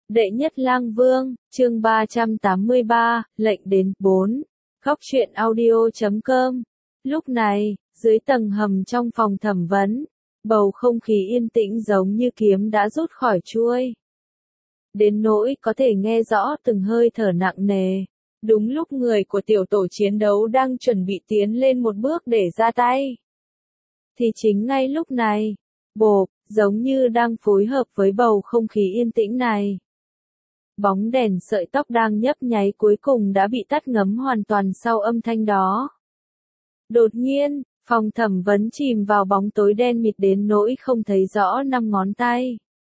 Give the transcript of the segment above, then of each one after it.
Đệ nhất lang vương, chương 383, lệnh đến 4. Góc truyện audio.com. Lúc này, dưới tầng hầm trong phòng thẩm vấn, bầu không khí yên tĩnh giống như kiếm đã rút khỏi chuôi. Đến nỗi có thể nghe rõ từng hơi thở nặng nề. Đúng lúc người của tiểu tổ chiến đấu đang chuẩn bị tiến lên một bước để ra tay. Thì chính ngay lúc này, bộp, giống như đang phối hợp với bầu không khí yên tĩnh này. Bóng đèn sợi tóc đang nhấp nháy cuối cùng đã bị tắt ngấm hoàn toàn sau âm thanh đó. Đột nhiên, phòng thẩm vấn chìm vào bóng tối đen mịt đến nỗi không thấy rõ năm ngón tay.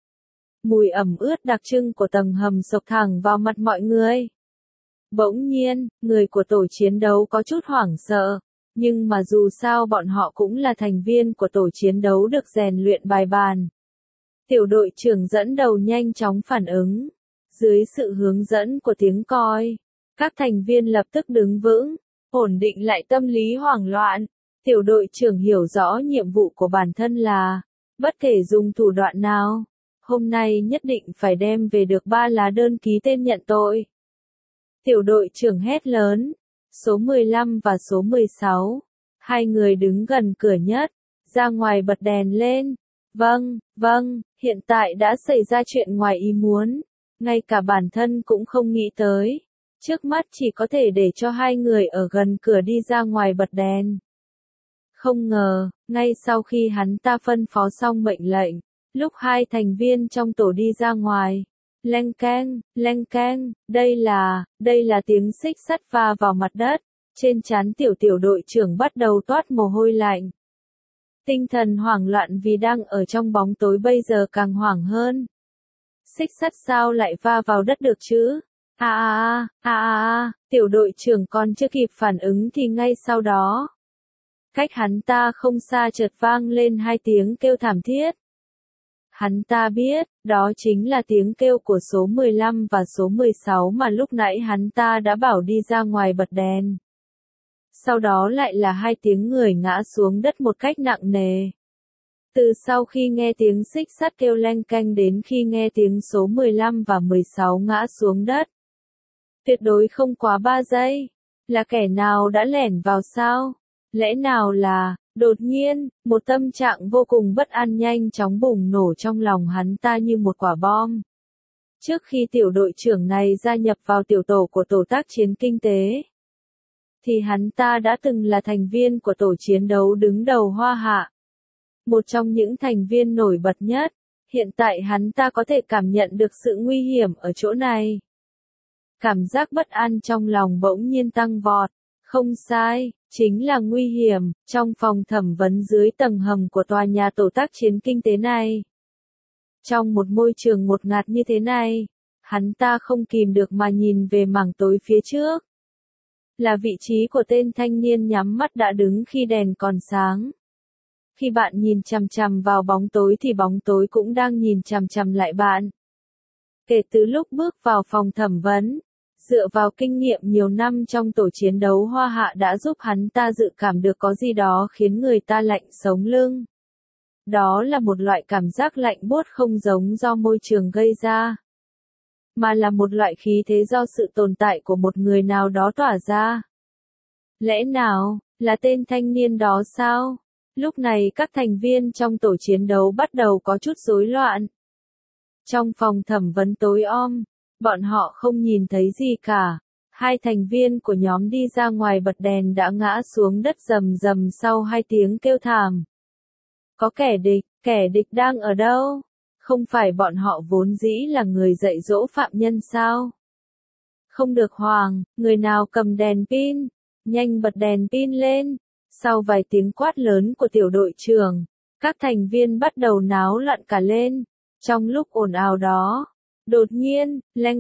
Mùi ẩm ướt đặc trưng của tầng hầm xộc thẳng vào mặt mọi người. Bỗng nhiên, người của tổ chiến đấu có chút hoảng sợ, nhưng mà dù sao bọn họ cũng là thành viên của tổ chiến đấu được rèn luyện bài bàn. Tiểu đội trưởng dẫn đầu nhanh chóng phản ứng. Dưới sự hướng dẫn của tiếng còi, các thành viên lập tức đứng vững, ổn định lại tâm lý hoảng loạn. Tiểu đội trưởng hiểu rõ nhiệm vụ của bản thân là, bất kể dùng thủ đoạn nào, hôm nay nhất định phải đem về được 3 lá đơn ký tên nhận tội. Tiểu đội trưởng hét lớn, số 15 và số 16, hai người đứng gần cửa nhất, ra ngoài bật đèn lên. Vâng, hiện tại đã xảy ra chuyện ngoài ý muốn. Ngay cả bản thân cũng không nghĩ tới. Trước mắt chỉ có thể để cho hai người ở gần cửa đi ra ngoài bật đèn. Không ngờ, ngay sau khi hắn ta phân phó xong mệnh lệnh, lúc hai thành viên trong tổ đi ra ngoài, leng keng, đây là tiếng xích sắt va vào mặt đất. Trên trán tiểu đội trưởng bắt đầu toát mồ hôi lạnh. Tinh thần hoảng loạn vì đang ở trong bóng tối bây giờ càng hoảng hơn. Xích sắt sao lại va vào đất được chứ? Tiểu đội trưởng còn chưa kịp phản ứng thì ngay sau đó, cách hắn ta không xa chợt vang lên hai tiếng kêu thảm thiết. Hắn ta biết, đó chính là tiếng kêu của số 15 và số 16 mà lúc nãy hắn ta đã bảo đi ra ngoài bật đèn. Sau đó lại là hai tiếng người ngã xuống đất một cách nặng nề. Từ sau khi nghe tiếng xích sắt kêu leng keng đến khi nghe tiếng số 15 và 16 ngã xuống đất. Tuyệt đối không quá 3 giây. Là kẻ nào đã lẻn vào sao? Lẽ nào là, đột nhiên, một tâm trạng vô cùng bất an nhanh chóng bùng nổ trong lòng hắn ta như một quả bom. Trước khi tiểu đội trưởng này gia nhập vào tiểu tổ của tổ tác chiến kinh tế, thì hắn ta đã từng là thành viên của tổ chiến đấu đứng đầu Hoa Hạ. Một trong những thành viên nổi bật nhất, hiện tại hắn ta có thể cảm nhận được sự nguy hiểm ở chỗ này. Cảm giác bất an trong lòng bỗng nhiên tăng vọt, không sai, chính là nguy hiểm, trong phòng thẩm vấn dưới tầng hầm của tòa nhà tổ tác chiến kinh tế này. Trong một môi trường ngột ngạt như thế này, hắn ta không kìm được mà nhìn về mảng tối phía trước. Là vị trí của tên thanh niên nhắm mắt đã đứng khi đèn còn sáng. Khi bạn nhìn chằm chằm vào bóng tối thì bóng tối cũng đang nhìn chằm chằm lại bạn. Kể từ lúc bước vào phòng thẩm vấn, dựa vào kinh nghiệm nhiều năm trong tổ chiến đấu Hoa Hạ đã giúp hắn ta dự cảm được có gì đó khiến người ta lạnh sống lưng. Đó là một loại cảm giác lạnh buốt không giống do môi trường gây ra, mà là một loại khí thế do sự tồn tại của một người nào đó tỏa ra. Lẽ nào, là tên thanh niên đó sao? Lúc này các thành viên trong tổ chiến đấu bắt đầu có chút rối loạn. Trong phòng thẩm vấn tối om, bọn họ không nhìn thấy gì cả. Hai thành viên của nhóm đi ra ngoài bật đèn đã ngã xuống đất rầm rầm sau hai tiếng kêu thảm. Có kẻ địch đang ở đâu? Không phải bọn họ vốn dĩ là người dạy dỗ phạm nhân sao? Không được hoảng, người nào cầm đèn pin, nhanh bật đèn pin lên. Sau vài tiếng quát lớn của tiểu đội trưởng, các thành viên bắt đầu náo loạn cả lên. Trong lúc ồn ào đó, đột nhiên, leng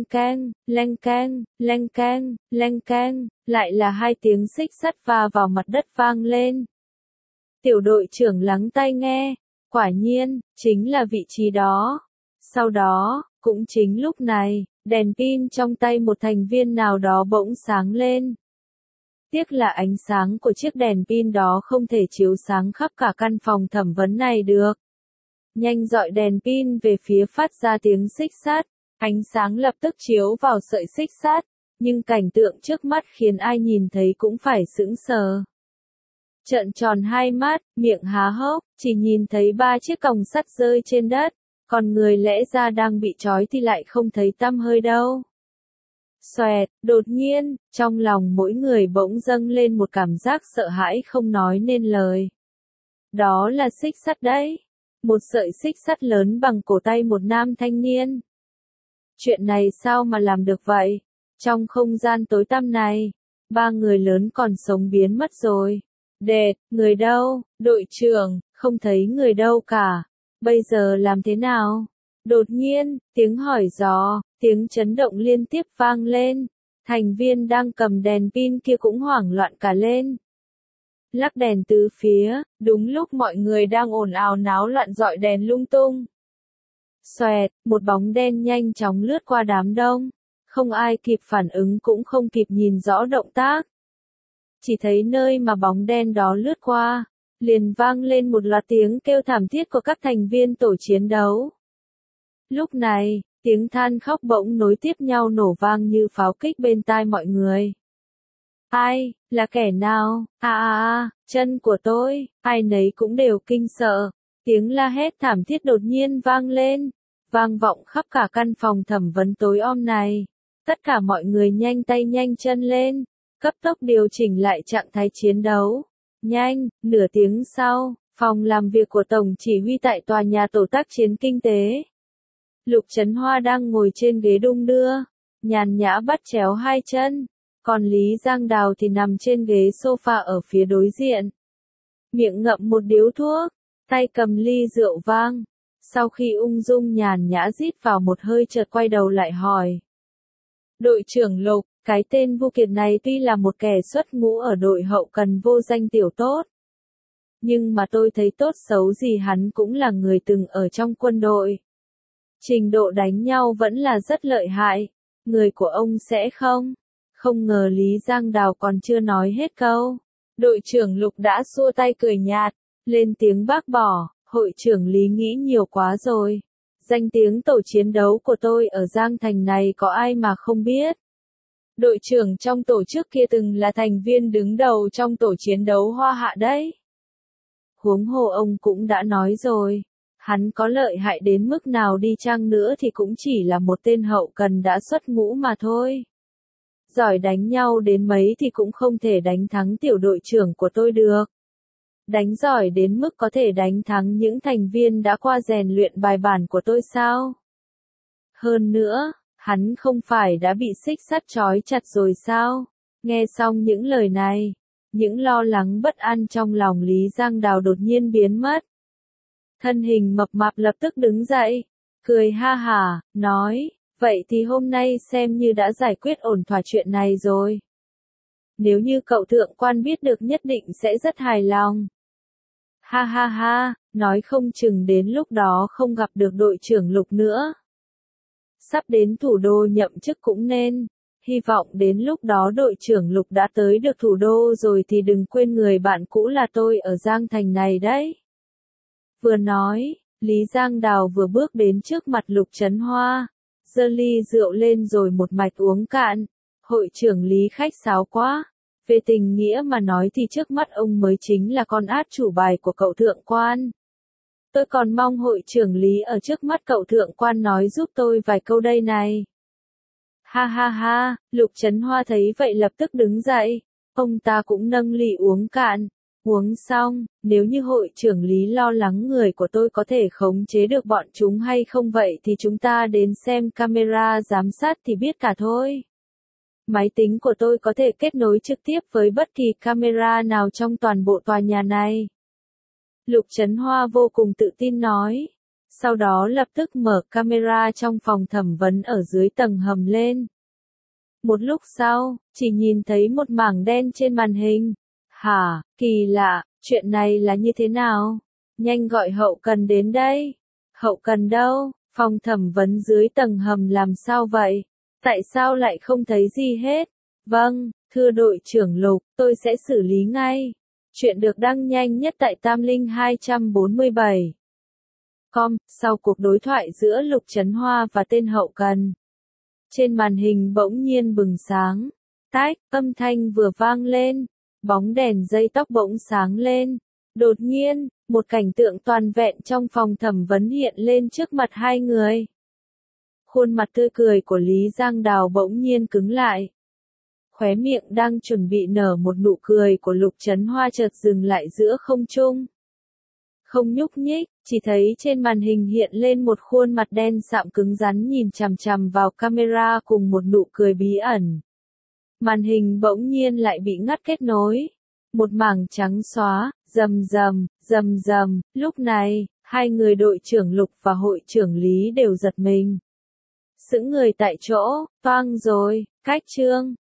keng, lại là hai tiếng xích sắt va vào mặt đất vang lên. Tiểu đội trưởng lắng tai nghe, quả nhiên, chính là vị trí đó. Sau đó, cũng chính lúc này, đèn pin trong tay một thành viên nào đó bỗng sáng lên. Tiếc là ánh sáng của chiếc đèn pin đó không thể chiếu sáng khắp cả căn phòng thẩm vấn này được. Nhanh dọi đèn pin về phía phát ra tiếng xích sắt. Ánh sáng lập tức chiếu vào sợi xích sắt, nhưng cảnh tượng trước mắt khiến ai nhìn thấy cũng phải sững sờ. Trợn tròn hai mắt, miệng há hốc, chỉ nhìn thấy 3 chiếc còng sắt rơi trên đất, còn người lẽ ra đang bị trói thì lại không thấy tăm hơi đâu. Xoẹt, đột nhiên, trong lòng mỗi người bỗng dâng lên một cảm giác sợ hãi không nói nên lời. Đó là xích sắt đấy. Một sợi xích sắt lớn bằng cổ tay một nam thanh niên. Chuyện này sao mà làm được vậy? Trong không gian tối tăm này, 3 người lớn còn sống biến mất rồi. Đệt, người đâu? Đội trưởng, không thấy người đâu cả. Bây giờ làm thế nào? Đột nhiên, tiếng hỏi dò, tiếng chấn động liên tiếp vang lên. Thành viên đang cầm đèn pin kia cũng hoảng loạn cả lên. Lắc đèn tứ phía, đúng lúc mọi người đang ồn ào náo loạn dọi đèn lung tung. Xoẹt, một bóng đen nhanh chóng lướt qua đám đông. Không ai kịp phản ứng cũng không kịp nhìn rõ động tác. Chỉ thấy nơi mà bóng đen đó lướt qua, liền vang lên một loạt tiếng kêu thảm thiết của các thành viên tổ chiến đấu. Lúc này, tiếng than khóc bỗng nối tiếp nhau nổ vang như pháo kích bên tai mọi người. Ai, là kẻ nào? Chân của tôi, ai nấy cũng đều kinh sợ. Tiếng la hét thảm thiết đột nhiên vang lên, vang vọng khắp cả căn phòng thẩm vấn tối om này. Tất cả mọi người nhanh tay nhanh chân lên, cấp tốc điều chỉnh lại trạng thái chiến đấu. Nhanh, nửa tiếng sau, phòng làm việc của Tổng Chỉ huy tại tòa nhà tổ tác chiến kinh tế. Lục Trấn Hoa đang ngồi trên ghế đung đưa, nhàn nhã bắt chéo hai chân, còn Lý Giang Đào thì nằm trên ghế sofa ở phía đối diện. Miệng ngậm một điếu thuốc, tay cầm ly rượu vang. Sau khi ung dung nhàn nhã rít vào một hơi chợt quay đầu lại hỏi. Đội trưởng Lục, cái tên Vu Kiệt này tuy là một kẻ xuất ngũ ở đội hậu cần vô danh tiểu tốt. Nhưng mà tôi thấy tốt xấu gì hắn cũng là người từng ở trong quân đội. Trình độ đánh nhau vẫn là rất lợi hại. Người của ông sẽ không? Không ngờ Lý Giang Đào còn chưa nói hết câu. Đội trưởng Lục đã xua tay cười nhạt, lên tiếng bác bỏ. Hội trưởng Lý nghĩ nhiều quá rồi. Danh tiếng tổ chiến đấu của tôi ở Giang Thành này có ai mà không biết. Đội trưởng trong tổ chức kia từng là thành viên đứng đầu trong tổ chiến đấu Hoa Hạ đấy. Huống hồ ông cũng đã nói rồi. Hắn có lợi hại đến mức nào đi chăng nữa thì cũng chỉ là một tên hậu cần đã xuất ngũ mà thôi. Giỏi đánh nhau đến mấy thì cũng không thể đánh thắng tiểu đội trưởng của tôi được. Đánh giỏi đến mức có thể đánh thắng những thành viên đã qua rèn luyện bài bản của tôi sao? Hơn nữa, hắn không phải đã bị xích sắt trói chặt rồi sao? Nghe xong những lời này, những lo lắng bất an trong lòng Lý Giang Đào đột nhiên biến mất. Thân hình mập mạp lập tức đứng dậy, cười ha hả, nói, vậy thì hôm nay xem như đã giải quyết ổn thỏa chuyện này rồi. Nếu như cậu thượng quan biết được nhất định sẽ rất hài lòng. Ha ha ha, nói không chừng đến lúc đó không gặp được đội trưởng Lục nữa. Sắp đến thủ đô nhậm chức cũng nên. Hy vọng đến lúc đó đội trưởng Lục đã tới được thủ đô rồi thì đừng quên người bạn cũ là tôi ở Giang Thành này đấy. Vừa nói, Lý Giang Đào vừa bước đến trước mặt Lục Trấn Hoa, giơ ly rượu lên rồi một mạch uống cạn. Hội trưởng Lý khách sáo quá. Về tình nghĩa mà nói thì trước mắt ông mới chính là con át chủ bài của cậu thượng quan. Tôi còn mong hội trưởng Lý ở trước mắt cậu thượng quan nói giúp tôi vài câu đây này. Ha ha ha, Lục Trấn Hoa thấy vậy lập tức đứng dậy. Ông ta cũng nâng ly uống cạn. Uống xong, nếu như hội trưởng Lý lo lắng người của tôi có thể khống chế được bọn chúng hay không vậy thì chúng ta đến xem camera giám sát thì biết cả thôi. Máy tính của tôi có thể kết nối trực tiếp với bất kỳ camera nào trong toàn bộ tòa nhà này. Lục Trấn Hoa vô cùng tự tin nói. Sau đó lập tức mở camera trong phòng thẩm vấn ở dưới tầng hầm lên. Một lúc sau, chỉ nhìn thấy một mảng đen trên màn hình. Hả, kỳ lạ, chuyện này là như thế nào? Nhanh gọi hậu cần đến đây. Hậu cần đâu? Phòng thẩm vấn dưới tầng hầm làm sao vậy? Tại sao lại không thấy gì hết? Vâng, thưa đội trưởng Lục, tôi sẽ xử lý ngay. Chuyện được đăng nhanh nhất tại Tam Linh 247. com, sau cuộc đối thoại giữa Lục Trấn Hoa và tên hậu cần. Trên màn hình bỗng nhiên bừng sáng. Tách, âm thanh vừa vang lên. Bóng đèn dây tóc bỗng sáng lên. Đột nhiên, một cảnh tượng toàn vẹn trong phòng thẩm vấn hiện lên trước mặt hai người. Khuôn mặt tươi cười của Lý Giang Đào bỗng nhiên cứng lại. Khóe miệng đang chuẩn bị nở một nụ cười của Lục Trấn Hoa chợt dừng lại giữa không trung. Không nhúc nhích, chỉ thấy trên màn hình hiện lên một khuôn mặt đen sạm cứng rắn nhìn chằm chằm vào camera cùng một nụ cười bí ẩn. Màn hình bỗng nhiên lại bị ngắt kết nối. Một mảng trắng xóa, rầm rầm, rầm rầm, lúc này, hai người đội trưởng Lục và hội trưởng Lý đều giật mình. Sững người tại chỗ, toang rồi, cách chương.